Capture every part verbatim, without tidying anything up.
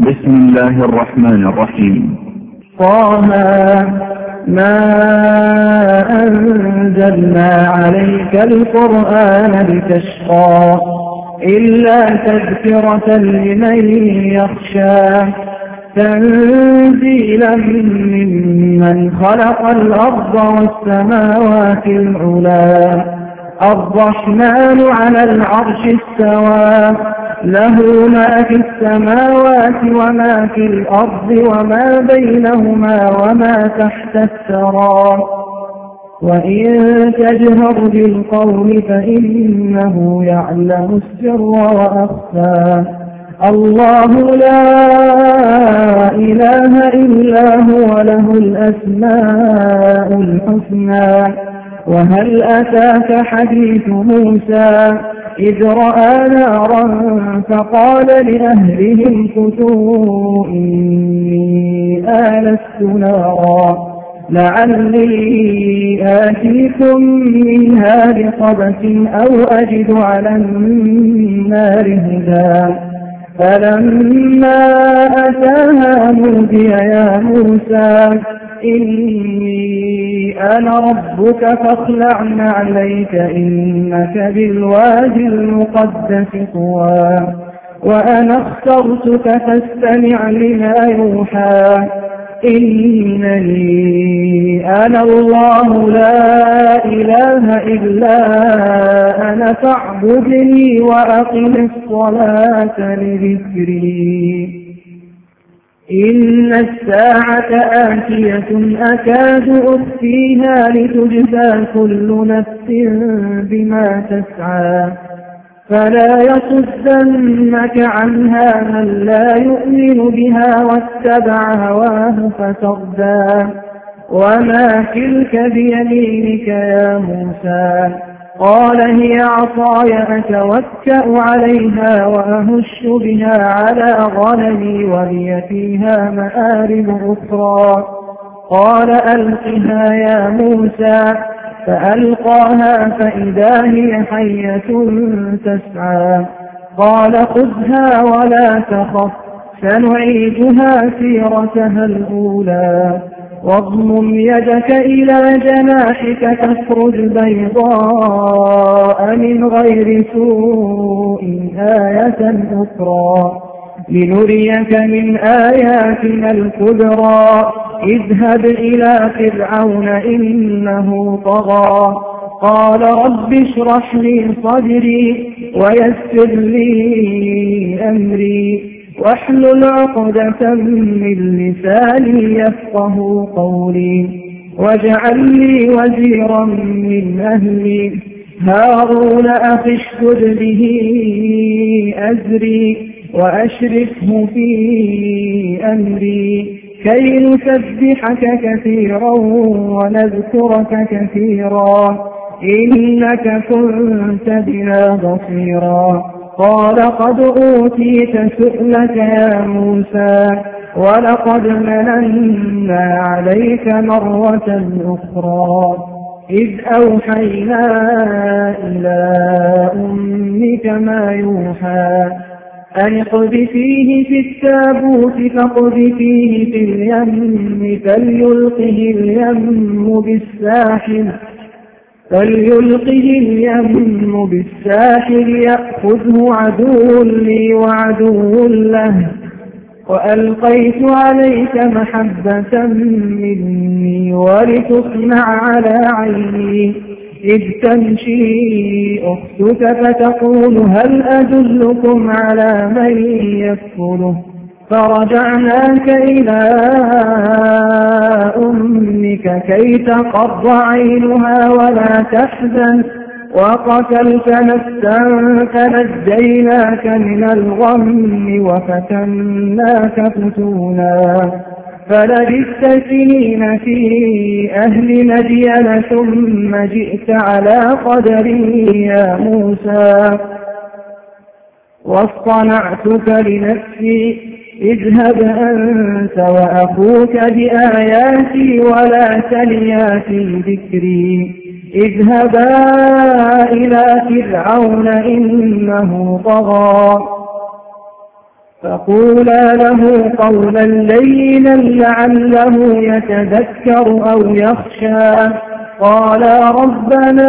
بسم الله الرحمن الرحيم. طه ما أنزلنا عليك القرآن لتشقى إلا تذكرة لمن يخشى تنزيلا ممن خلق الأرض والسماوات العلى الرحمن على العرش استوى له ما في السماوات وما في الأرض وما بينهما وما تحت الثرى وإن تجهر بالقول فإنه يعلم السر وأخفى الله لا إله إلا هو له الأسماء الحسنى وهل أتاك حديث موسى إذ رأى نارا فقال لأهلهم كثوا إني آنست نارا لعلي آتيكم منها بقبس أو أجد على النار هدى فلما أتاها نودي يا موسى إني أنا ربك فاخلع عليك إنك بالوادي المقدس طوى وأنا اخترتك فاستمع لما يوحى إنني أنا الله لا إله إلا أنا فاعبدني وأقم الصلاة لذكري إن الساعة آتية أكاد أخفيها لتجزى كل نفس بما تسعى فلا يصدنك عنها من لا يؤمن بها واتبع هواه فتردى وما تلك بيمينك يا موسى قال هي عصاي أتوكأ عليها وأهش بها على غنمي ولي فيها مآرب أخرى قال ألقها يا موسى فألقاها فإذا هي حية تسعى قال خذها ولا تخف سنعيدها سيرتها الأولى واضمم يدك إلى جناحك تخرج بيضاء من غير سوء آية أخرى لنريك من آياتنا الكبرى اذهب إلى فرعون إنه طغى قال رب اشرح لي صدري ويسر لي أمري واحلل عقدة من لساني يفقه قولي واجعل لي وزيرا من أهلي هارون أخي اشدد به أزري وأشركه في أمري كي نسبحك كثيرا ونذكرك كثيرا إنك كنت بنا بصيرا قال قد أوتيت سؤلك يا موسى ولقد مننا عليك مرة أخرى إذ أوحينا إلى أمك ما يوحى أن اقذفيه في التابوت فاقذفيه في اليم فليلقه اليم بالساحل فليلقه اليم بالساحل يأخذه عدو لي وعدو له وألقيت عليك محبة مني ولتصنع على عيني إذ تمشي أختك فتقول هل أدلكم على من يكفله فرجعناك إلى أمك كي تقر عينها ولا تحزن وقتلت نفسا فنجيناك من الغم وفتناك فتونا فلبثت سنين في أهل مدين ثم جئت على قدري يا موسى واصطنعتك لنفسي اذهب أنت وأخوك بآياتي ولا تنيا في ذكري اذهبا إلى فرعون إنه طغى فقولا له قولا لينا لعله يتذكر أو يخشى. قالا ربنا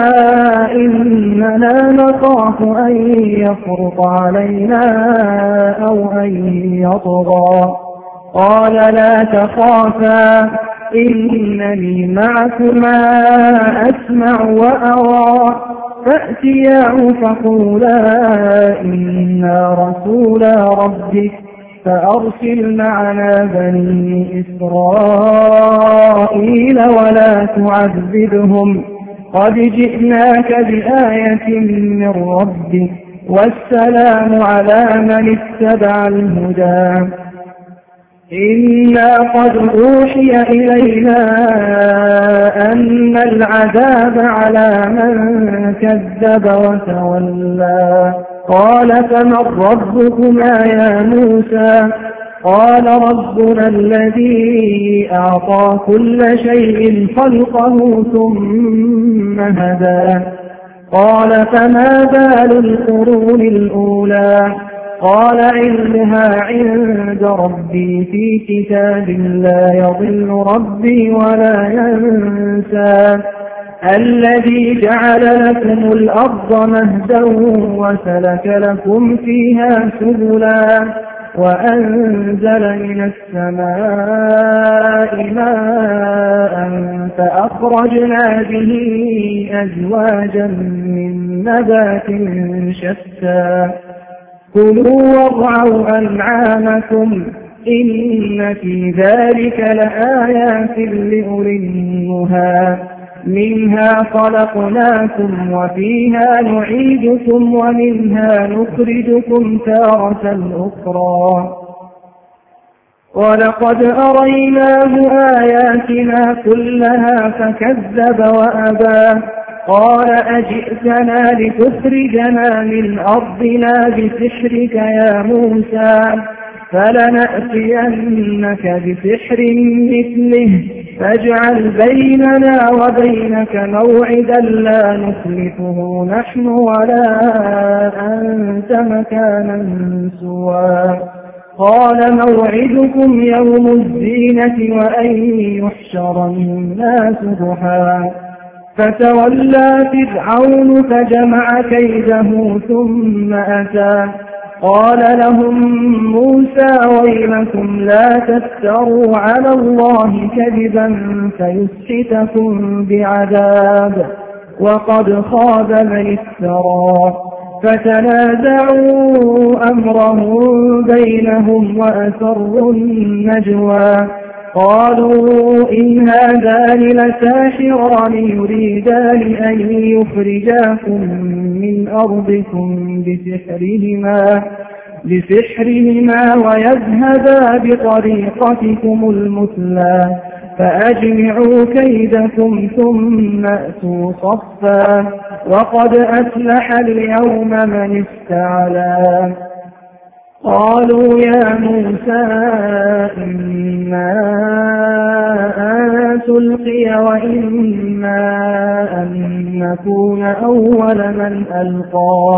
إننا نخاف أن يفرط علينا أو أن يطغى. قال لا تخافا إنني معكما أسمع وأرى. فأتياه فقولا إنا رسولا ربك فأرسل معنا بني إسرائيل ولا تعذبهم قد جئناك بآية من ربك والسلام على من اتبع الهدى. إنا قد أوحي إلينا أن العذاب على من كذب وتولى. قال فمن ربكما يا موسى؟ قال ربنا الذي أعطى كل شيء خلقه ثم هدى. قال فما بال القرون الأولى؟ قال علمها عند ربي في كتاب لا يضل ربي ولا ينسى. الذي جعل لكم الأرض مهدا وسلك لكم فيها سبلا وأنزل من السماء ماء فأخرجنا به أزواجا من نبات شتى. كلوا وارعوا أنعامكم إن في ذلك لآيات لأولي النهى. منها خلقناكم وفيها نعيدكم ومنها نخرجكم تارة أخرى. ولقد أريناه آياتنا كلها فكذب وأبى. قال أجئتنا لتخرجنا من أرضنا بسحرك يا موسى؟ فلنأتينك بسحر مثله فاجعل بيننا وبينك موعدا لا نخلفه نحن ولا أنت مكانا سوى. قال موعدكم يوم الزينة وأن يحشر الناس ضحى. فتولى فرعون فجمع كيده ثم أتى. قال لهم موسى ويلكم لا تفتروا على الله كذبا فيسحتكم بعذاب وقد خاب من افترى. فتنازعوا أمرهم بينهم وأسروا النجوى. قالوا إن هذان لساحران يريدان أن يخرجاكم من أرضكم بسحرهما, بسحرهما ويذهبا بطريقتكم المثلى فأجمعوا كيدكم ثم أتوا صفا وقد أفلح اليوم من استعلى. قالوا يا موسى إما أن تلقي وإما أن نكون أول من ألقى.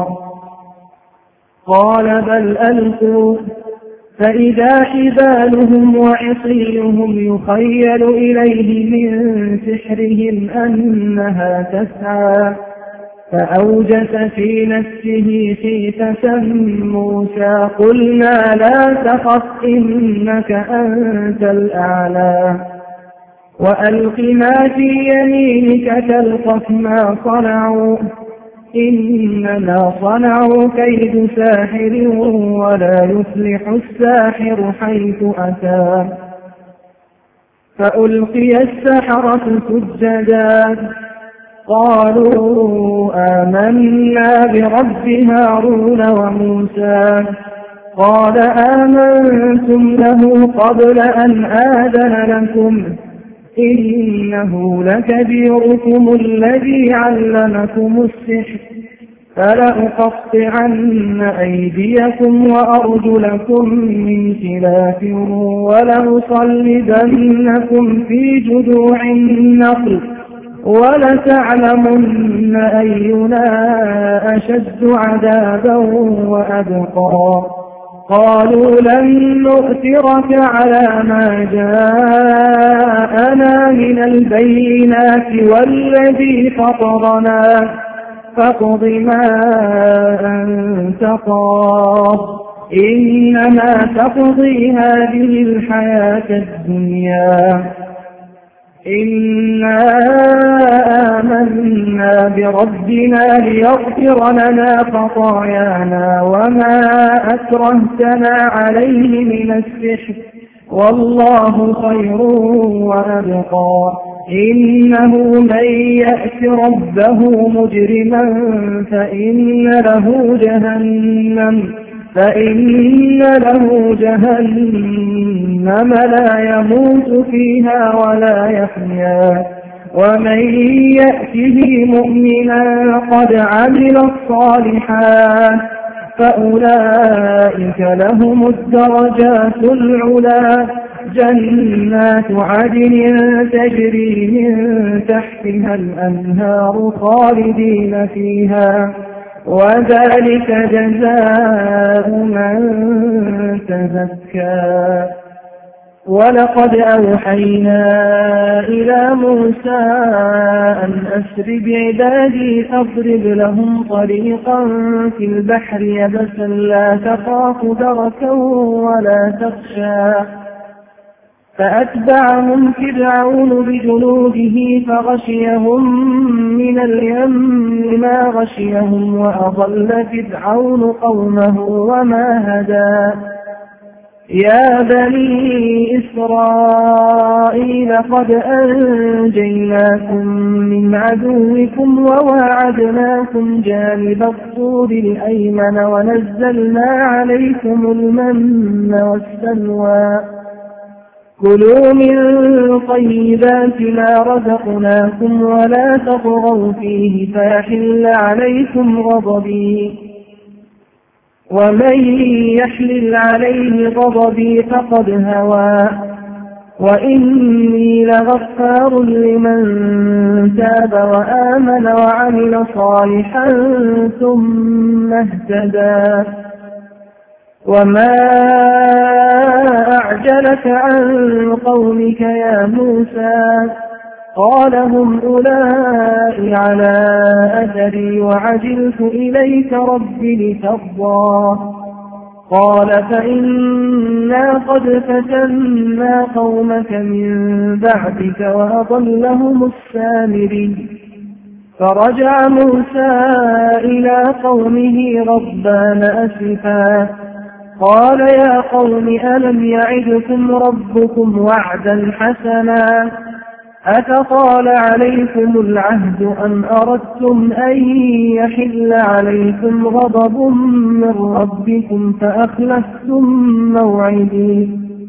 قال بل ألقوا فإذا حبالهم وعصيهم يخيل إليه من سحرهم أنها تسعى. فأوجس في نفسه خيفة موسى. قلنا لا تخف إنك أنت الأعلى وألق ما في يمينك تلقف ما صنعوا إنما صنعوا كيد ساحر ولا يفلح الساحر حيث أتى. فألقي السحرة سجدا قالوا آمنا برب هارون وموسى. قال آمنتم له قبل أن آذن لكم إنه لكبيركم الذي علمكم السحر فلأقطعن أيديكم وأرجلكم من خلاف ولأصلبنكم في جذوع النخل ولتعلمن أينا أشد عذابا وأبقى. قالوا لن نؤثرك على ما جاءنا من البينات والذي فطرنا فاقض ما أنت قاض إنما تقضي هذه الحياة الدنيا إنا آمنا بربنا ليغفر لنا خطايانا وما أكرهتنا عليه من السحر والله خير وأبقى إنه من يأت ربه مجرما فإن له جهنم فإن له جهنم لا يموت فيها ولا يحيا ومن يأته مؤمنا قد عمل الصالحات فأولئك لهم الدرجات العلى جنات عدن تجري من تحتها الأنهار خالدين فيها وذلك جزاء من تزكى ولقد أوحينا إلى موسى أن أسر بعبادي فاضرب لهم طريقا في البحر يبسا لا تخاف دركا ولا تخشى فأتبعهم فرعون بجنوده فغشيهم من اليم ما غشيهم وأضل فرعون قومه وما هدى يا بني إسرائيل قد أنجيناكم من عدوكم وواعدناكم جانب الطور الأيمن ونزلنا عليكم المن والسلوى كلوا من طيبات ما رزقناكم ولا تطغوا فيه فيحل عليكم غضبي ومن يحلل عليه غضبي فقد هوى وإني لغفار لمن تاب وآمن وعمل صالحا ثم اهتدى وما أعجلك عن قومك يا موسى قال هم أولئك على أثري وعجلت إليك رب لترضى قال فإنا قد فتنا قومك من بعدك وأضلهم السامري فرجع موسى إلى قومه غضبان أسفا قال يا قوم ألم يعدكم ربكم وعدا حسنا أفطال عليكم العهد أم أردتم أن يحل عليكم غضب من ربكم فأخلفتم موعدي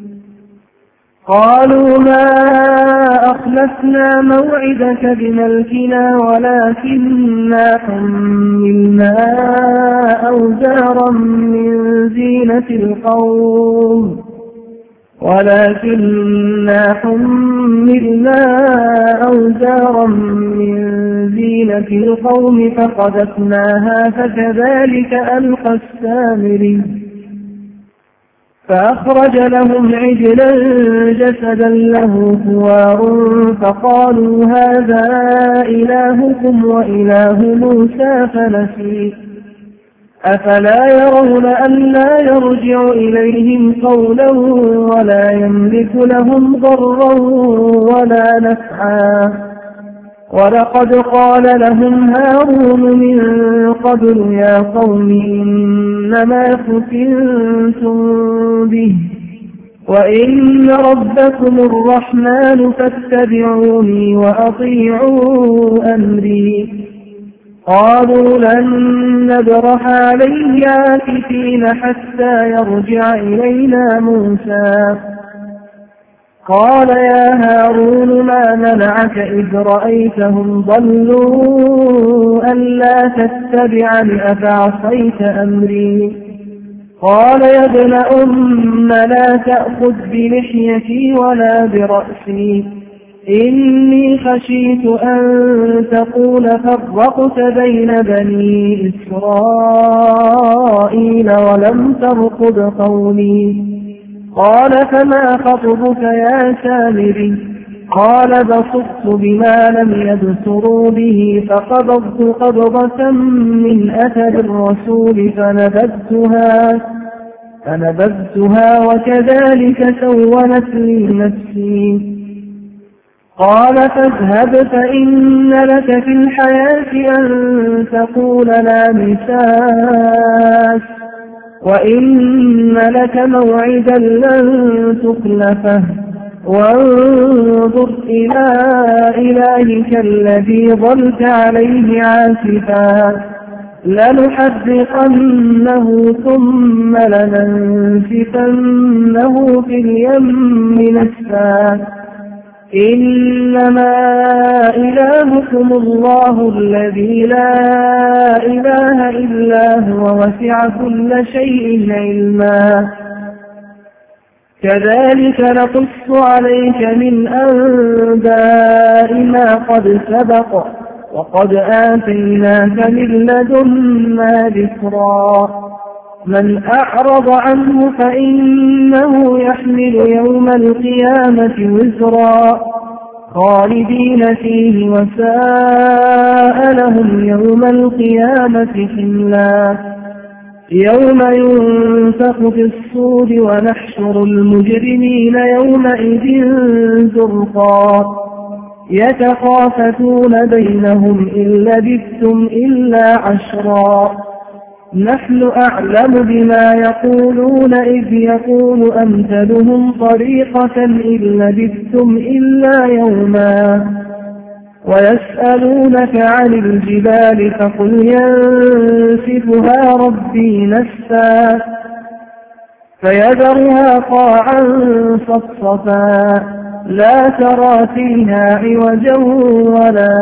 قالوا ما أخلفنا موعدك بملكنا ولكننا حملنا أوزارا من زينة القوم ولكننا حملنا أوزارا من زينة القوم فقذفناها فكذلك ألقى السامري فأخرج لهم عجلا جسدا له خوار فقالوا هذا إلهكم وإله موسى فنسي أفلا يرون أن لا يرجع إليهم قولا ولا يملك لهم ضرا ولا نفعا ولقد قال لهم هارون من قبل يا قوم إنما فتنتم به وإن ربكم الرحمن فاتبعوني وأطيعوا أمري قالوا لن نبرح عليه عاكفين حتى يرجع إلينا موسى قال يا هارون ما منعك إذ رأيتهم ضلوا ألا تتبعني أفعصيت أمري قال يا ابن أم لا تأخذ بلحيتي ولا برأسي إني خشيت أن تقول فرقت بين بني إسرائيل ولم ترقب قولي. قال فما خطبك يا سامري؟ قال بصرت بما لم يبصروا به فقبضت قبضة من أثر الرسول فنبذتها فنبذتها وكذلك سولت لي نفسي. قال فاذهب فإن لك في الحياة أن تقول لا مساس وإن لك موعدا لن تخلفه وانظر إلى إلهك الذي ظلت عليه عاكفا لنحرقنه ثم لننسفنه في اليم نسفا إنما إلهكم الله الذي لا إله إلا هو وسع كل شيء علما كذلك نقص عليك من أنباء ما قد سبق وقد آتيناك من لدنا ذكرا من أعرض عنه فإنه يحمل يوم القيامة وزرا خالدين فيه وساء لهم يوم القيامة حملا يوم ينفخ في الصور ونحشر المجرمين يومئذ زرقا يتخافتون بينهم إن لبثتم إلا عشرا نحن أعلم بما يقولون إذ يقول أمثلهم طريقة إن لبثتم إلا يوما ويسألونك عن الجبال فقل ينسفها ربي نسفا فيذرها قاعا صفصفا لا ترى فيها عوجا ولا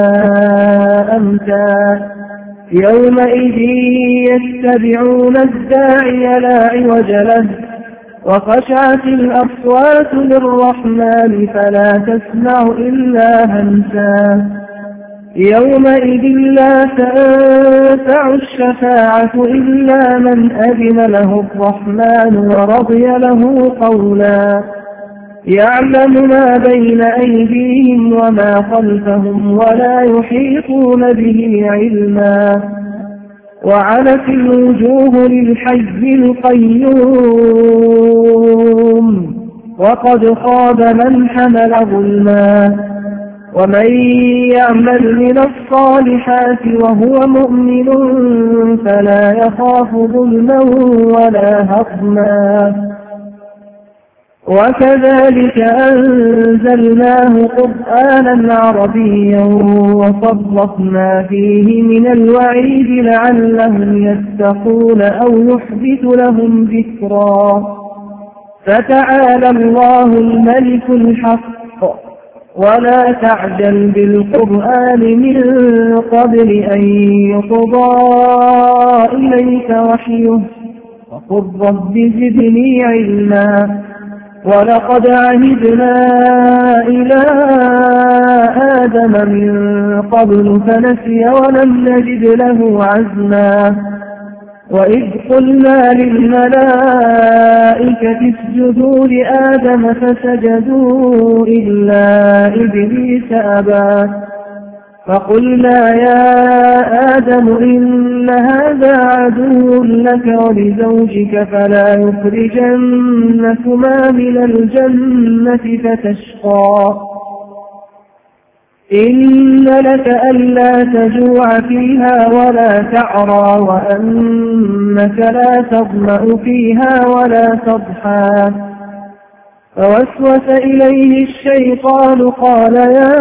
أمتا يومئذ يتبعون الداعي لا عوج له وخشعت الأصوات للرحمن فلا تسمع إلا همسا يومئذ لا تنفع الشفاعة إلا من أذن له الرحمن ورضي له قولا يعلم ما بين أيديهم وما خلفهم ولا يحيطون به علما وعنت الوجوه للحي القيوم وقد خاب من حمل ظلما ومن يعمل من الصالحات وهو مؤمن فلا يخاف ظلما ولا هضما وكذلك أنزلناه قرآنا عربيا وصرفنا فيه من الوعيد لعلهم يتقون أو يحدث لهم ذكرا فتعالى الله الملك الحق ولا تعجل بالقرآن من قبل أن يقضى إليك وحيه وقل رب زدني علما ولقد عهدنا إلى آدم من قبل فنسي ولم نجد له عزما وإذ قلنا للملائكة اسجدوا لآدم فسجدوا إلا إبليس أبى فقلنا يا آدم إن هذا عدو لك ولزوجك فلا يخرجنكما من الجنة فتشقى إن لك ألا تجوع فيها ولا تعرى وأنك لا تظمأ فيها ولا تضحى فوسوس إليه الشيطان قال يا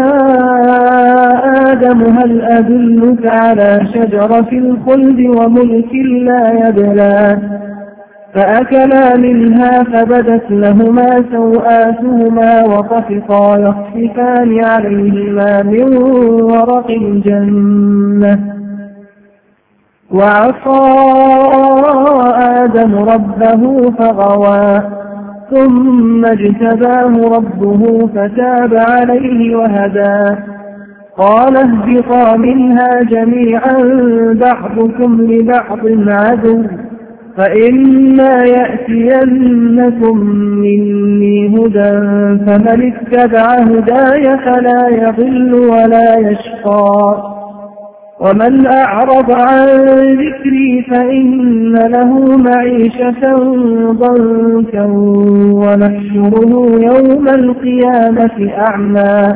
آدم هل أدلك على شجرة الخلد وملك لا يبلى فأكلا منها فبدت لهما سوآتهما وطفقا يخصفان عليهما من ورق الجنة وعصى آدم ربه فغوى ثم اجتباه ربه فتاب عليه وهدى. قال اهبطا منها جميعا بعضكم لبعض عدو، فإما يأتينكم مني هدى فمن اتبع هداي فلا يضل ولا يشقى، ومن أعرض عن ذكري فإن له معيشة ضنكا ونحشره يوم القيامة أعمى.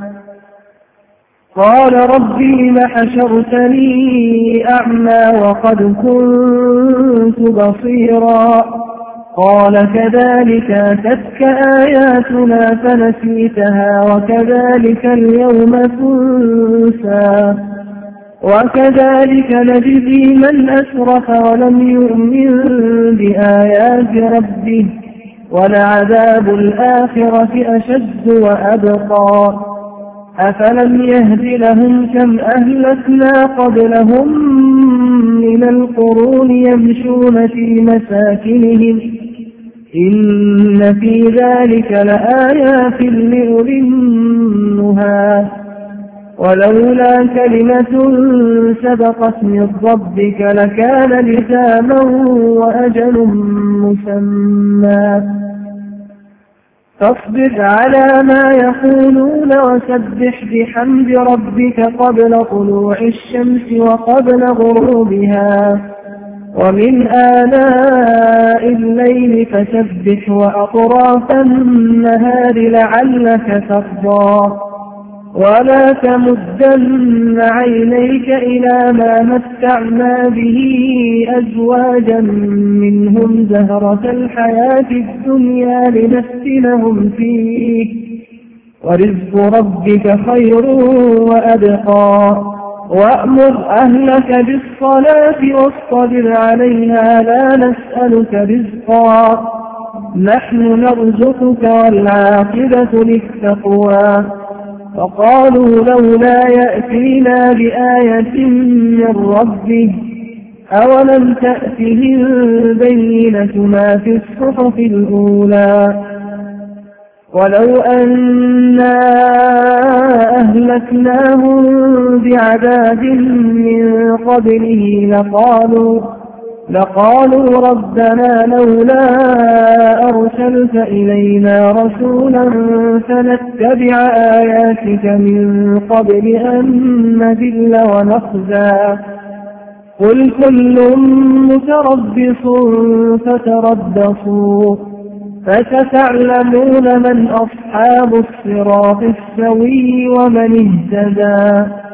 قال ربي لم حشرتني أعمى وقد كنت بصيرا. قال كذلك أتتك آياتنا فنسيتها وكذلك اليوم تنسى، وكذلك نجزي من أسرف ولم يؤمن بآيات ربه، ولعذاب الآخرة أشد وأبقى. أفلم يهد لهم كم أهلكنا قبلهم من القرون يمشون في مساكنهم، إن في ذلك لآيات لأولي النهى. ولولا كلمة سبقت من ربك لكان لزاما وأجل مسمى. فاصبر على ما يقولون وسبح بحمد ربك قبل طلوع الشمس وقبل غروبها، ومن آلاء الليل فسبح وأطراف النهار لعلك ترضى. ولا تمدن عينيك إلى ما متعنا به أزواجا منهم زهرة الحياة الدنيا لنفتنهم فيه، ورزق ربك خير وأبقى. وأمر أهلك بالصلاة واصطبر عليها لا نسألك رزقا نحن نرزقك والعاقبة للتقوى. فقالوا لولا يأتينا بآية من ربه أولم تأتهم بينة ما في الصحف الأولى. ولو أنا أهلكناهم بعذاب من قبله لقالوا لقالوا ربنا لولا أرسلت إلينا رسولا فنتبع آياتك من قبل أن نذل ونخزى. قل كل متربص فتربصوا فستعلمون من أصحاب الصراط السوي ومن اهتدى.